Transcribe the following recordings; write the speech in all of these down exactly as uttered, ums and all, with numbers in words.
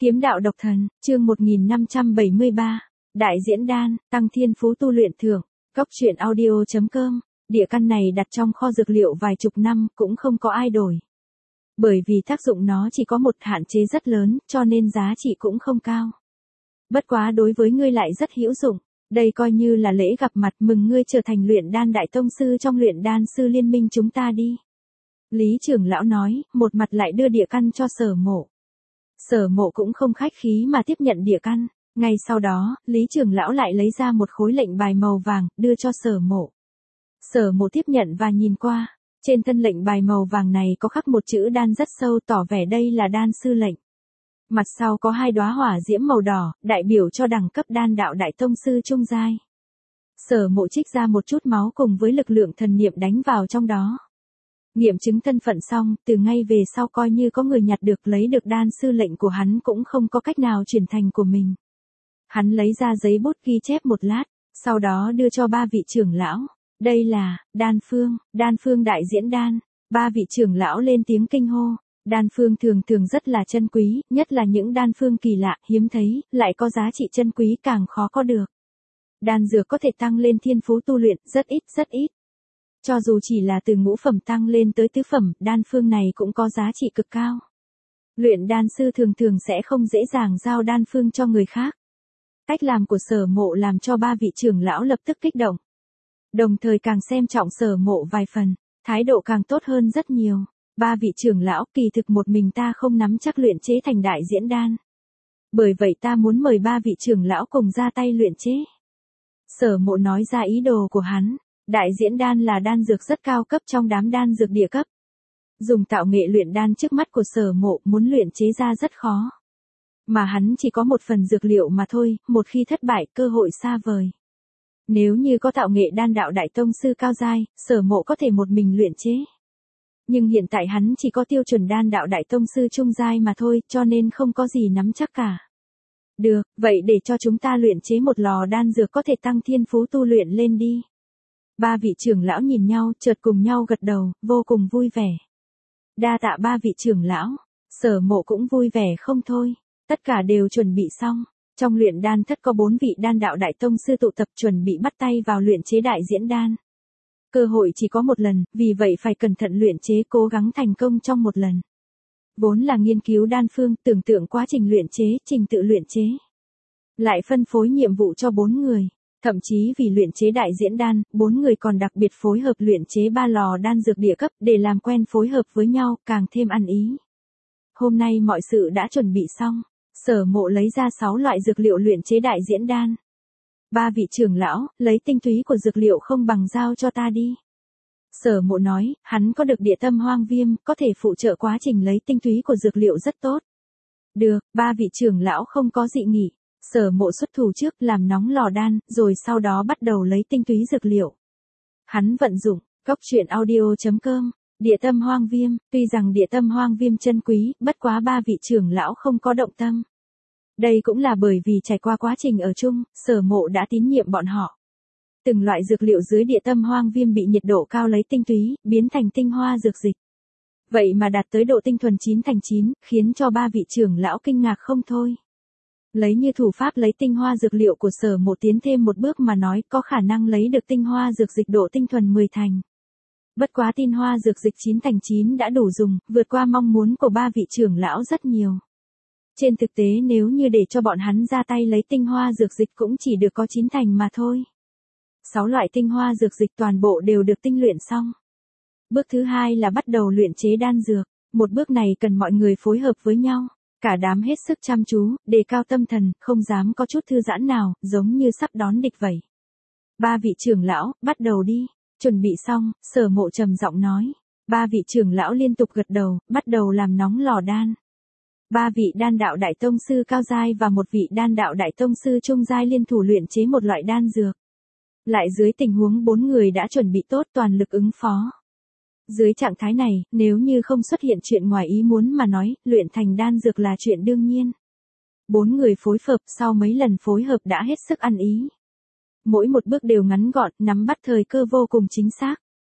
Kiếm đạo độc thần, chương một nghìn năm trăm bảy mươi ba, Đại diễn đan, tăng thiên phú tu luyện thưởng, Cốc truyện audio chấm com, địa căn này đặt trong kho dược liệu vài chục năm cũng không có ai đổi. Bởi vì tác dụng nó chỉ có một hạn chế rất lớn, cho nên giá trị cũng không cao. Bất quá đối với ngươi lại rất hữu dụng, đây coi như là lễ gặp mặt mừng ngươi trở thành luyện đan đại tông sư trong luyện đan sư liên minh chúng ta đi. Lý trưởng lão nói, một mặt lại đưa địa căn cho Sở Mộ. Sở Mộ cũng không khách khí mà tiếp nhận địa căn, ngay sau đó, Lý trưởng lão lại lấy ra một khối lệnh bài màu vàng, đưa cho Sở Mộ. Sở Mộ tiếp nhận và nhìn qua, trên thân lệnh bài màu vàng này có khắc một chữ đan rất sâu tỏ vẻ đây là đan sư lệnh. Mặt sau có hai đóa hỏa diễm màu đỏ, đại biểu cho đẳng cấp đan đạo đại tông sư trung giai. Sở Mộ trích ra một chút máu cùng với lực lượng thần niệm đánh vào trong đó. Nghiệm chứng thân phận xong, từ ngay về sau coi như có người nhặt được lấy được đan sư lệnh của hắn cũng không có cách nào chuyển thành của mình. Hắn lấy ra giấy bút ghi chép một lát, sau đó đưa cho ba vị trưởng lão. Đây là, đan phương, đan phương đại diễn đan. Ba vị trưởng lão lên tiếng kinh hô. Đan phương thường thường rất là chân quý, nhất là những đan phương kỳ lạ, hiếm thấy, lại có giá trị chân quý càng khó có được. Đan dược có thể tăng lên thiên phú tu luyện, rất ít rất ít. Cho dù chỉ là từ ngũ phẩm tăng lên tới tứ phẩm, đan phương này cũng có giá trị cực cao. Luyện đan sư thường thường sẽ không dễ dàng giao đan phương cho người khác. Cách làm của Sở Mộ làm cho ba vị trưởng lão lập tức kích động. Đồng thời càng xem trọng Sở Mộ vài phần, thái độ càng tốt hơn rất nhiều. Ba vị trưởng lão, kỳ thực một mình ta không nắm chắc luyện chế thành đại diễn đan. Bởi vậy ta muốn mời ba vị trưởng lão cùng ra tay luyện chế. Sở Mộ nói ra ý đồ của hắn. Đại diễn đan là đan dược rất cao cấp trong đám đan dược địa cấp. Dùng tạo nghệ luyện đan trước mắt của Sở Mộ muốn luyện chế ra rất khó. Mà hắn chỉ có một phần dược liệu mà thôi, một khi thất bại cơ hội xa vời. Nếu như có tạo nghệ đan đạo đại tông sư cao giai, Sở Mộ có thể một mình luyện chế. Nhưng hiện tại hắn chỉ có tiêu chuẩn đan đạo đại tông sư trung giai mà thôi, cho nên không có gì nắm chắc cả. Được, vậy để cho chúng ta luyện chế một lò đan dược có thể tăng thiên phú tu luyện lên đi. Ba vị trưởng lão nhìn nhau, chợt cùng nhau gật đầu, vô cùng vui vẻ. Đa tạ ba vị trưởng lão, Sở Mộ cũng vui vẻ không thôi, tất cả đều chuẩn bị xong. Trong luyện đan thất có bốn vị đan đạo đại tông sư tụ tập chuẩn bị bắt tay vào luyện chế đại diễn đan. Cơ hội chỉ có một lần, vì vậy phải cẩn thận luyện chế cố gắng thành công trong một lần. Vốn là nghiên cứu đan phương, tưởng tượng quá trình luyện chế, trình tự luyện chế. Lại phân phối nhiệm vụ cho bốn người. Thậm chí vì luyện chế đại diễn đan, bốn người còn đặc biệt phối hợp luyện chế ba lò đan dược địa cấp để làm quen phối hợp với nhau, càng thêm ăn ý. Hôm nay mọi sự đã chuẩn bị xong, Sở Mộ lấy ra sáu loại dược liệu luyện chế đại diễn đan. Ba vị trưởng lão, lấy tinh túy của dược liệu không bằng giao cho ta đi. Sở Mộ nói, hắn có được địa tâm hoang viêm, có thể phụ trợ quá trình lấy tinh túy của dược liệu rất tốt. Được, ba vị trưởng lão không có dị nghị. Sở Mộ xuất thủ trước làm nóng lò đan, rồi sau đó bắt đầu lấy tinh túy dược liệu. Hắn vận dụng, Cốc truyện audio chấm com, địa tâm hoang viêm, tuy rằng địa tâm hoang viêm chân quý, bất quá ba vị trưởng lão không có động tâm. Đây cũng là bởi vì trải qua quá trình ở chung, Sở Mộ đã tín nhiệm bọn họ. Từng loại dược liệu dưới địa tâm hoang viêm bị nhiệt độ cao lấy tinh túy, biến thành tinh hoa dược dịch. Vậy mà đạt tới độ tinh thuần chín thành chín, khiến cho ba vị trưởng lão kinh ngạc không thôi. Lấy như thủ pháp lấy tinh hoa dược liệu của Sở Mộ tiến thêm một bước mà nói có khả năng lấy được tinh hoa dược dịch độ tinh thuần mười thành. Bất quá tinh hoa dược dịch chín thành chín đã đủ dùng, vượt qua mong muốn của ba vị trưởng lão rất nhiều. Trên thực tế nếu như để cho bọn hắn ra tay lấy tinh hoa dược dịch cũng chỉ được có chín thành mà thôi. Sáu loại tinh hoa dược dịch toàn bộ đều được tinh luyện xong. Bước thứ hai là bắt đầu luyện chế đan dược. Một bước này cần mọi người phối hợp với nhau. Cả đám hết sức chăm chú, đề cao tâm thần, không dám có chút thư giãn nào, giống như sắp đón địch vậy. Ba vị trưởng lão, bắt đầu đi. Chuẩn bị xong, Sở Mộ trầm giọng nói. Ba vị trưởng lão liên tục gật đầu, bắt đầu làm nóng lò đan. Ba vị đan đạo đại tông sư cao giai và một vị đan đạo đại tông sư trung giai liên thủ luyện chế một loại đan dược. Lại dưới tình huống bốn người đã chuẩn bị tốt toàn lực ứng phó. Dưới trạng thái này, nếu như không xuất hiện chuyện ngoài ý muốn mà nói, luyện thành đan dược là chuyện đương nhiên. Bốn người phối hợp sau mấy lần phối hợp đã hết sức ăn ý. Mỗi một bước đều ngắn gọn, nắm bắt thời cơ vô cùng chính xác.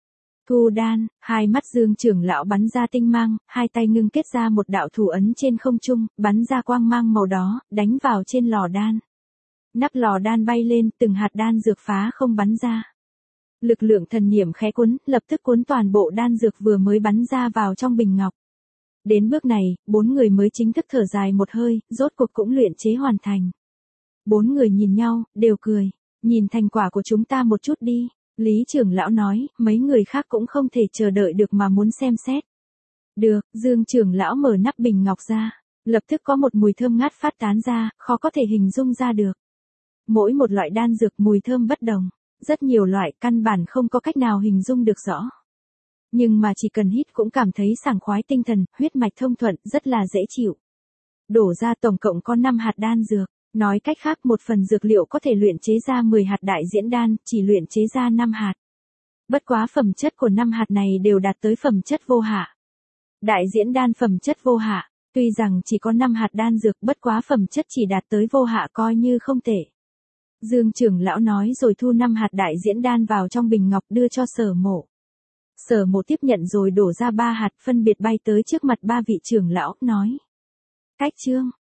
Thu đan, hai mắt Dương trưởng lão bắn ra tinh mang, hai tay ngưng kết ra một đạo thủ ấn trên không trung, bắn ra quang mang màu đó, đánh vào trên lò đan. Nắp lò đan bay lên, từng hạt đan dược phá không bắn ra. Lực lượng thần niệm khẽ cuốn, lập tức cuốn toàn bộ đan dược vừa mới bắn ra vào trong bình ngọc. Đến bước này, bốn người mới chính thức thở dài một hơi, rốt cuộc cũng luyện chế hoàn thành. Bốn người nhìn nhau, đều cười. Nhìn thành quả của chúng ta một chút đi. Lý trưởng lão nói, mấy người khác cũng không thể chờ đợi được mà muốn xem xét. Được, Dương trưởng lão mở nắp bình ngọc ra. Lập tức có một mùi thơm ngát phát tán ra, khó có thể hình dung ra được. Mỗi một loại đan dược mùi thơm bất đồng. Rất nhiều loại căn bản không có cách nào hình dung được rõ. Nhưng mà chỉ cần hít cũng cảm thấy sảng khoái tinh thần, huyết mạch thông thuận, rất là dễ chịu. Đổ ra tổng cộng có năm hạt đan dược. Nói cách khác một phần dược liệu có thể luyện chế ra mười hạt đại diễn đan, chỉ luyện chế ra năm hạt. Bất quá phẩm chất của năm hạt này đều đạt tới phẩm chất vô hạ. Đại diễn đan phẩm chất vô hạ, tuy rằng chỉ có năm hạt đan dược bất quá phẩm chất chỉ đạt tới vô hạ coi như không tệ. Dương trưởng lão nói rồi thu năm hạt đại diễn đan vào trong bình ngọc đưa cho Sở Mộ. Sở Mộ tiếp nhận rồi đổ ra ba hạt phân biệt bay tới trước mặt ba vị trưởng lão, nói. Cách chương.